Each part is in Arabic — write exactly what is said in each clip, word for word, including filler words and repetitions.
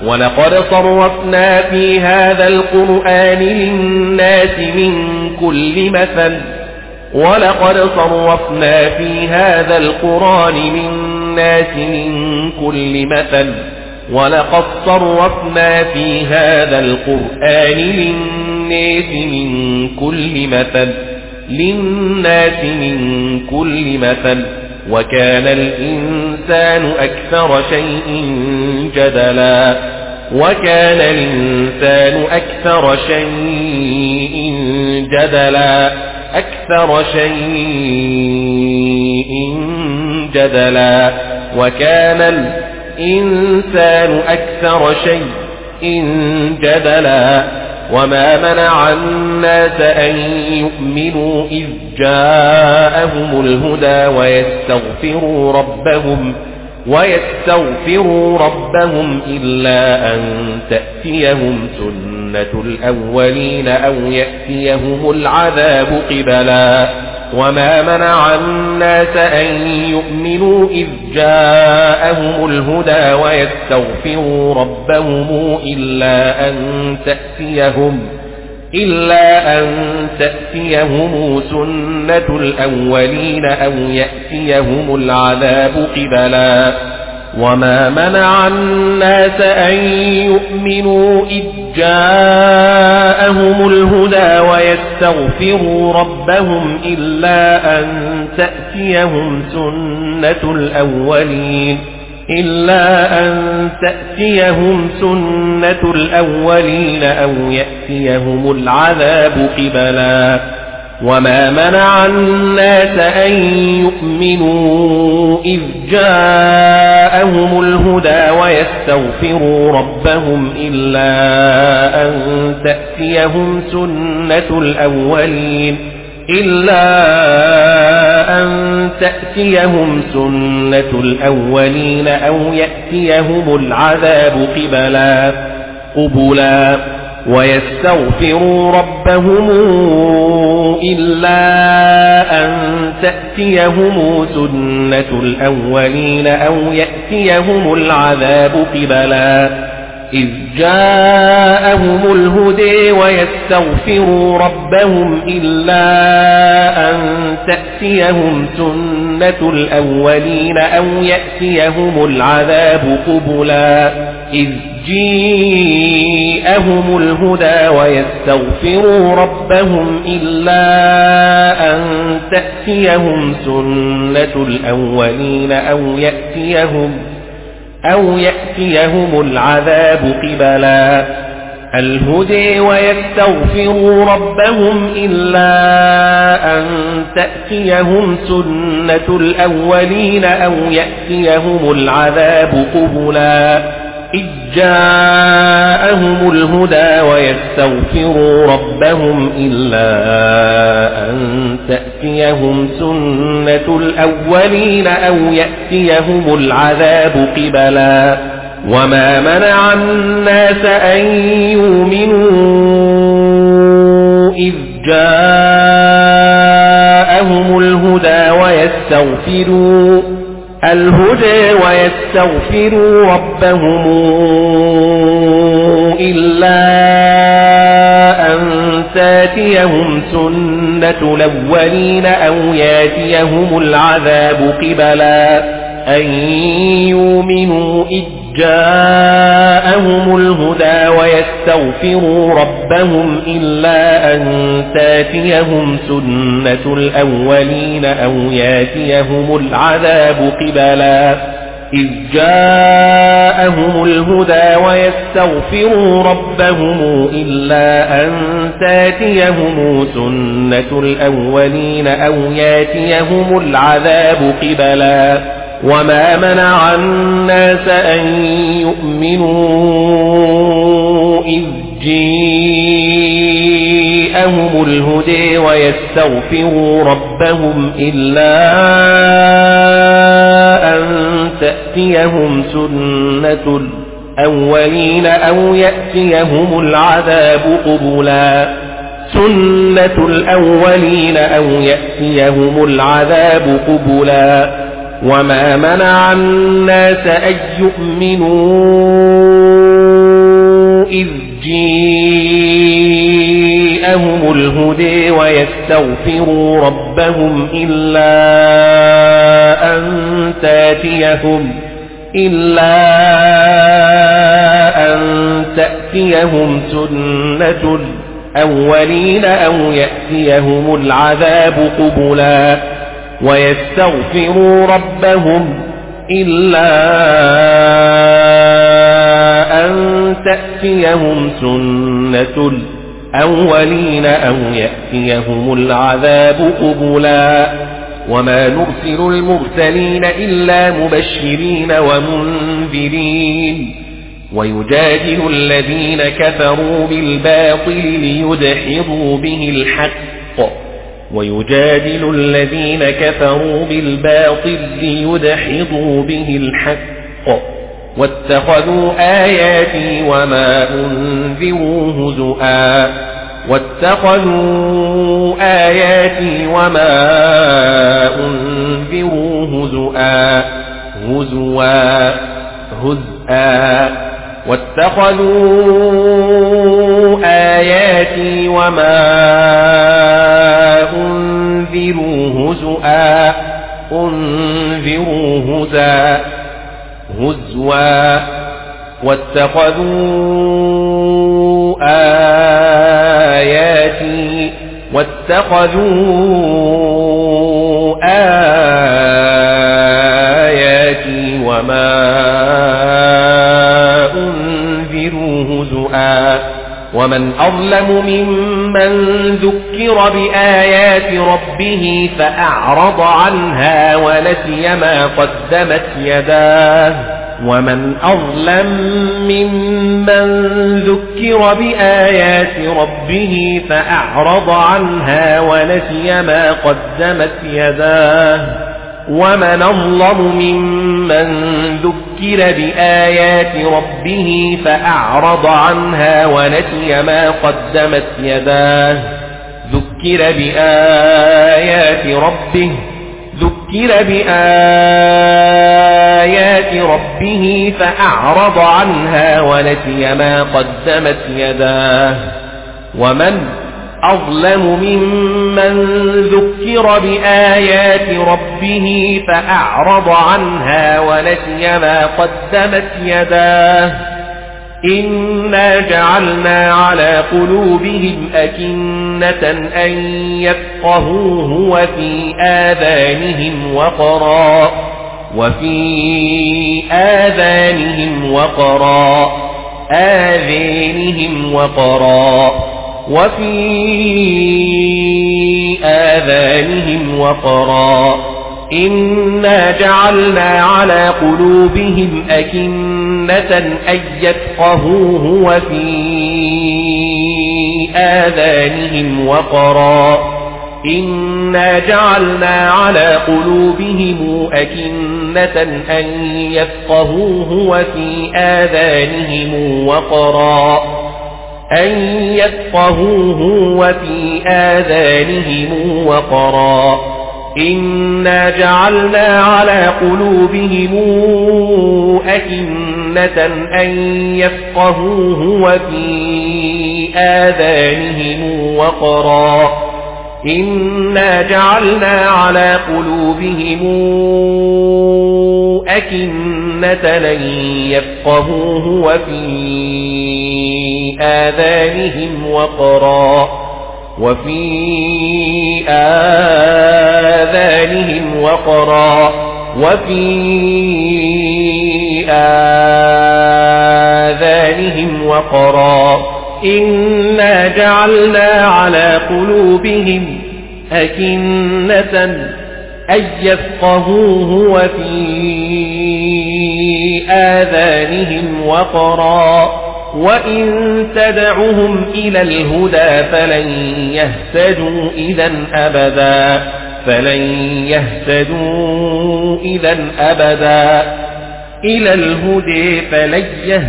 ولقد صرفنا في هذا القرآن للناس من كل مثل ولقد صرفنا في هذا القرآن للناس من كل مثل ولقد صرفنا في هذا القرآن للناس من كل مثل للناس من كل مثل وكان الإنسان أكثر شيء جدلا وكان الإنسان أكثر شيء جدلا أكثر شيء جدلا وكان الإنسان أكثر شيء جدلا وما منع الناس أن يؤمنوا إذ جاءهم الهدى ويستغفروا ربهم ويستغفروا ربهم إلا أن تأتيهم سنة الأولين أو يأتيهم العذاب قبلا وما منع الناس أن يؤمنوا إذ جاءهم الهدى ويستغفروا ربهم إلا أن تأتيهم إلا أن تأتيهم سنة الأولين أو يأتيهم العذاب قبلا وما منع الناس أن يؤمنوا إذ جاءهم الهدى ويستغفروا ربهم إلا أن تأتيهم سنة الأولين إلا أن تأتيهم سنة الأولين أو يأتيهم العذاب قبلا وما منع الناس أن يؤمنوا إذ جاءهم الهدى ويستغفروا ربهم إلا أن تأتيهم سنة الأولين إلا أن تأتيهم سنة الأولين أو يأتيهم العذاب قبلا قبلا ويستغفروا ربهم إلا أن تأتيهم سنة الأولين أو يأتيهم العذاب قبلا إذ جاءهم الهدى ويستغفروا ربهم إلا أن تأتيهم سنة الأولين أو يأتيهم العذاب قبلا إذ جاءهم الهدى ويستغفروا ربهم إلا أن تأتيهم سنة الأولين أو يأتيهم أو يأتيهم العذاب قبلا الهدى ويستغفروا ربهم إلا أن تأتيهم سنة الأولين أو يأتيهم العذاب قبلا إذ جاءهم الهدى ويستغفروا ربهم إلا أن تأتيهم سنة الأولين أو يأتيهم العذاب قبلا وما منع الناس أن يؤمنوا إذ جاءهم الهدى ويستغفروا الهدى ويستغفروا ربهم إلا أن تأتيهم سنة الأولين أو يأتيهم العذاب قبلا أن يؤمنوا إذ جاءهم الهدى ويستغفروا ربهم إلا أن تأتيهم سنة الأولين أو يأتيهم العذاب قبلا إذ جاءهم الهدى ويستغفروا ربهم إلا أن تأتيهم سنة الأولين أو يأتيهم العذاب قبلا وما منع الناس أن يؤمنوا إذ جاءهم الهدى ويستغفروا ربهم إلا أن تأتيهم سنة الأولين أو يأتيهم العذاب قبلا سنة الأولين أو يأتيهم العذاب قبلا وما منع الناس أن يؤمنوا ويستغفروا ربهم إلا أن تأتيهم إلا أن تأتيهم سنة الأولين أو يأتيهم العذاب قبلا ويستغفروا ربهم إلا أن تأتيهم سنة الأولين أو يأتيهم العذاب قبلا وما نرسل المرسلين إلا مبشرين ومنذرين ويجادل الذين كفروا بالباطل ليدحضوا به الحق ويجادل الذين كفروا بالباطل ليدحضوا به الحق واتخذوا آياتي وما أنذروا هزؤا واتخذوا آياتي وما أنذروا هزؤا هزوا هزءا واتخذوا آياتي وما أنذروا هزؤا أنذروا هزا هزوا واتخذوا آياتي واتخذوا آياتي وما أنذروا هزؤا ومن أظلم ممن ذكر بآيات ربه فأعرض عنها ونسي ما قدمت يداه ومن أظلم ممن ذكر بآيات ربه فأعرض عنها ونسي ما قدمت يداه ومن أظلم ممن ذكر بآيات ربه فأعرض عنها ونسي ما قدمت يداه ذكر بآيات ربه ذكر بآيات ربه فأعرض عنها ونسي ما قدمت يداه ومن أظلم ممن ذكر بآيات ربه فأعرض عنها ونسي ما قدمت يداه إنا جعلنا على قلوبهم أكنة أن يفقهوه وفي آذانهم وقرا وفي آذانهم وقرا آذانهم وقرا وفي آذانهم وقرا إنا جعلنا على قلوبهم أكنة أن يفقهوه وفي آذانهم وقرا إنا جعلنا على قلوبهم أكنة أن يفقهوه وفي آذانهم وقرا أن يفقهوه وفي آذانهم وقرا إنا جعلنا على قلوبهم أكنة أن يفقهوه وفي آذانهم وقرا إنا جعلنا على قلوبهم أكنة أن يفقهوه وفي آذانهم وقرا وفي آذانهم وقرا وفي آذانهم وقرا إنا جعلنا على قلوبهم أكنة أن يفقهوه وفي آذانهم وقرا وإن تدعهم إلى الهدى فلن يهتدوا إذا أبدا فلن يهتدوا إذا أبدا إلى الهدى فلن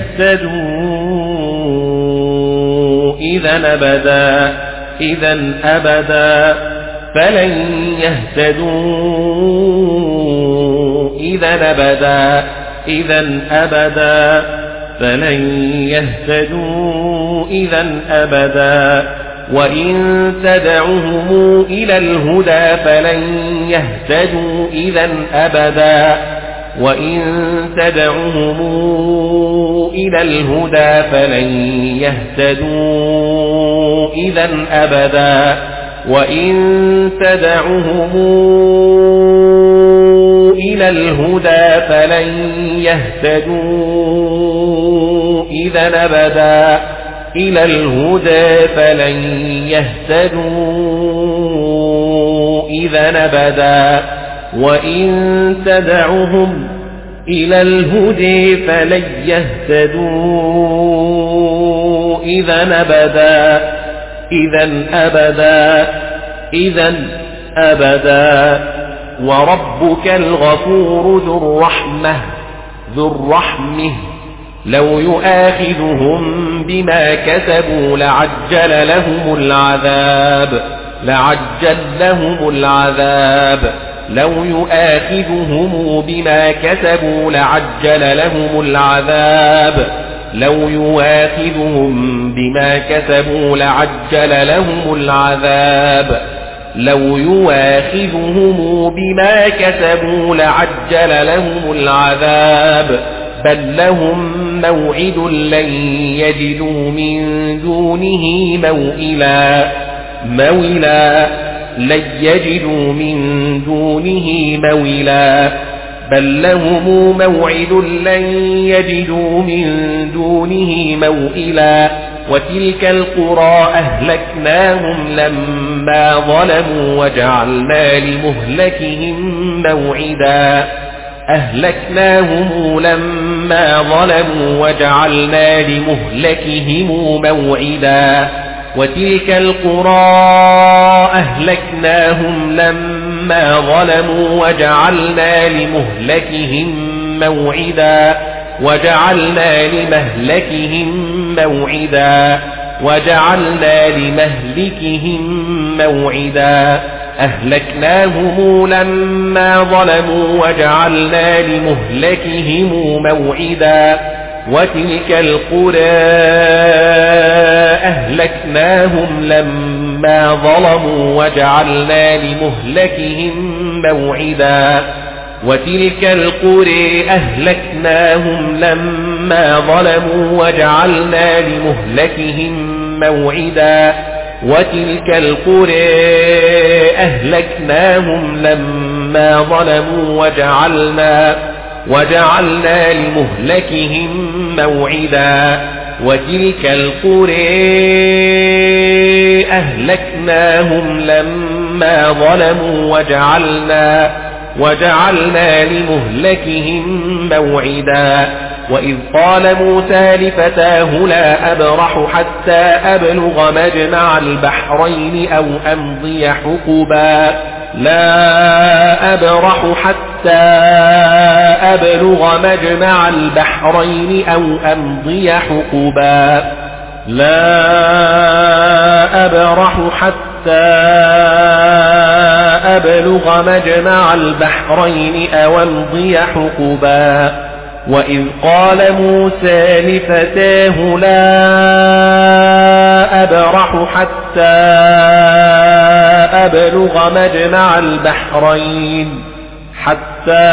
يهتدوا إذا أبدا إذا أبدا فلن يهتدوا إذا أبدا إذا أبدا فلن يهتدوا إذا أبدا وإن تدعهم إلى الهدى فلن يهتدوا إذا أبدا وإن تدعهم إلى الهدى فلن يهتدوا إذا أبدا وإن تدعهم إلى الهدى فلن يهتدوا إذا أبدا إلى الهدى فلن يهتدوا إذا أبدا وإن تدعهم إلى الهدى فلن يهتدوا إذا أبدا إذا أبدا إذا أبدا وربك الغفور ذو الرحمة ذو الرحمة لو يؤاخذهم بما كسبوا لعجل لهم العذاب لعجل لهم العذاب لو يؤاخذهم بما كسبوا لعجل لهم العذاب لو يؤاخذهم بما كسبوا لعجل لهم العذاب لو يؤاخذهم بما كسبوا لعجل لهم العذاب بل لهم موعد لن يجدوا من دونه موئلا موئلا لن يجدوا من دونه موئلا بل لهم موعد لن يجدوا من دونه موئلا وتلك القرى أهلكناهم لما ظلموا وجعلنا لمهلكهم موعدا أهلكناهم لما ظلموا وجعلنا لمهلكهم موعدا وتلك القرى أهلكناهم لما ظلموا وجعلنا لمهلكهم موعدا وجعلنا لمهلكهم موعدا وجعلنا لمهلكهم موعدا أهلكناهم لما ظلموا وجعلنا لمهلكهم موعدا وتلك القرى أهلكناهم لما ظلموا وجعلنا لمهلكهم موعدا وتلك القرى أهلكناهم لما ظلموا وجعلنا لمهلكهم موعدا وتلك القرى أهلكناهم لما ظلموا وجعلنا وجعلنا لمهلكهم موعدا وتلك القرى أهلكناهم لما ظلموا وجعلنا وجعلنا لمهلكهم موعدا وإذ قال موسى لفتاه لا أبرح حتى أبلغ مجمع البحرين أو أمضي حقبا لا أبرح حتى أبلغ مجمع البحرين أو أمضي حقبا لا أبرح حتى أبلغ مجمع البحرين أو أمضي حقبا وإذ قال موسى لفتاه لا أبرح حتى أبلغ مجمع البحرين حتى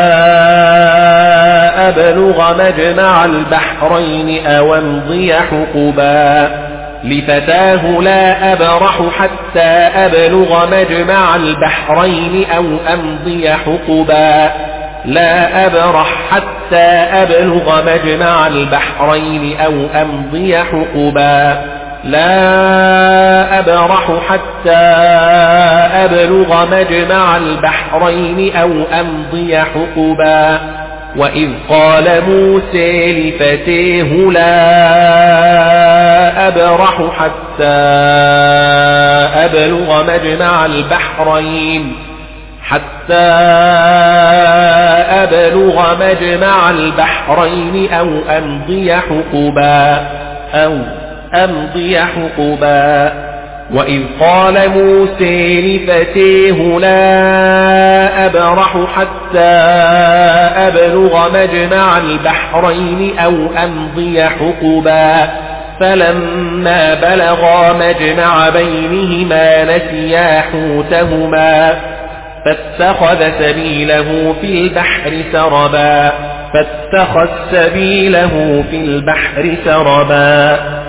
أبلغ مجمع البحرين أو أمضي حقبا لفتاه لا أبرح حتى أبلغ مجمع البحرين أو أمضي حقبا لا أبرح حتى أبلغ مجمع البحرين أو أمضي حقبا لا أبرح حتى أبلغ مجمع البحرين أو أمضي حقبا وإذ قال موسى لفتاه لا أبرح حتى أبلغ مجمع البحرين حتى أبلغ مجمع البحرين أو أمضي حقبا أو أمضي حقبا وإذ قال موسى لفتاه لا أبرح حتى أبلغ مجمع البحرين أو أمضي حقبا فلما بلغا مجمع بينهما نسيا حوتهما فاتخذ سبيله في البحر سربا فاتخذ سبيله في البحر سربا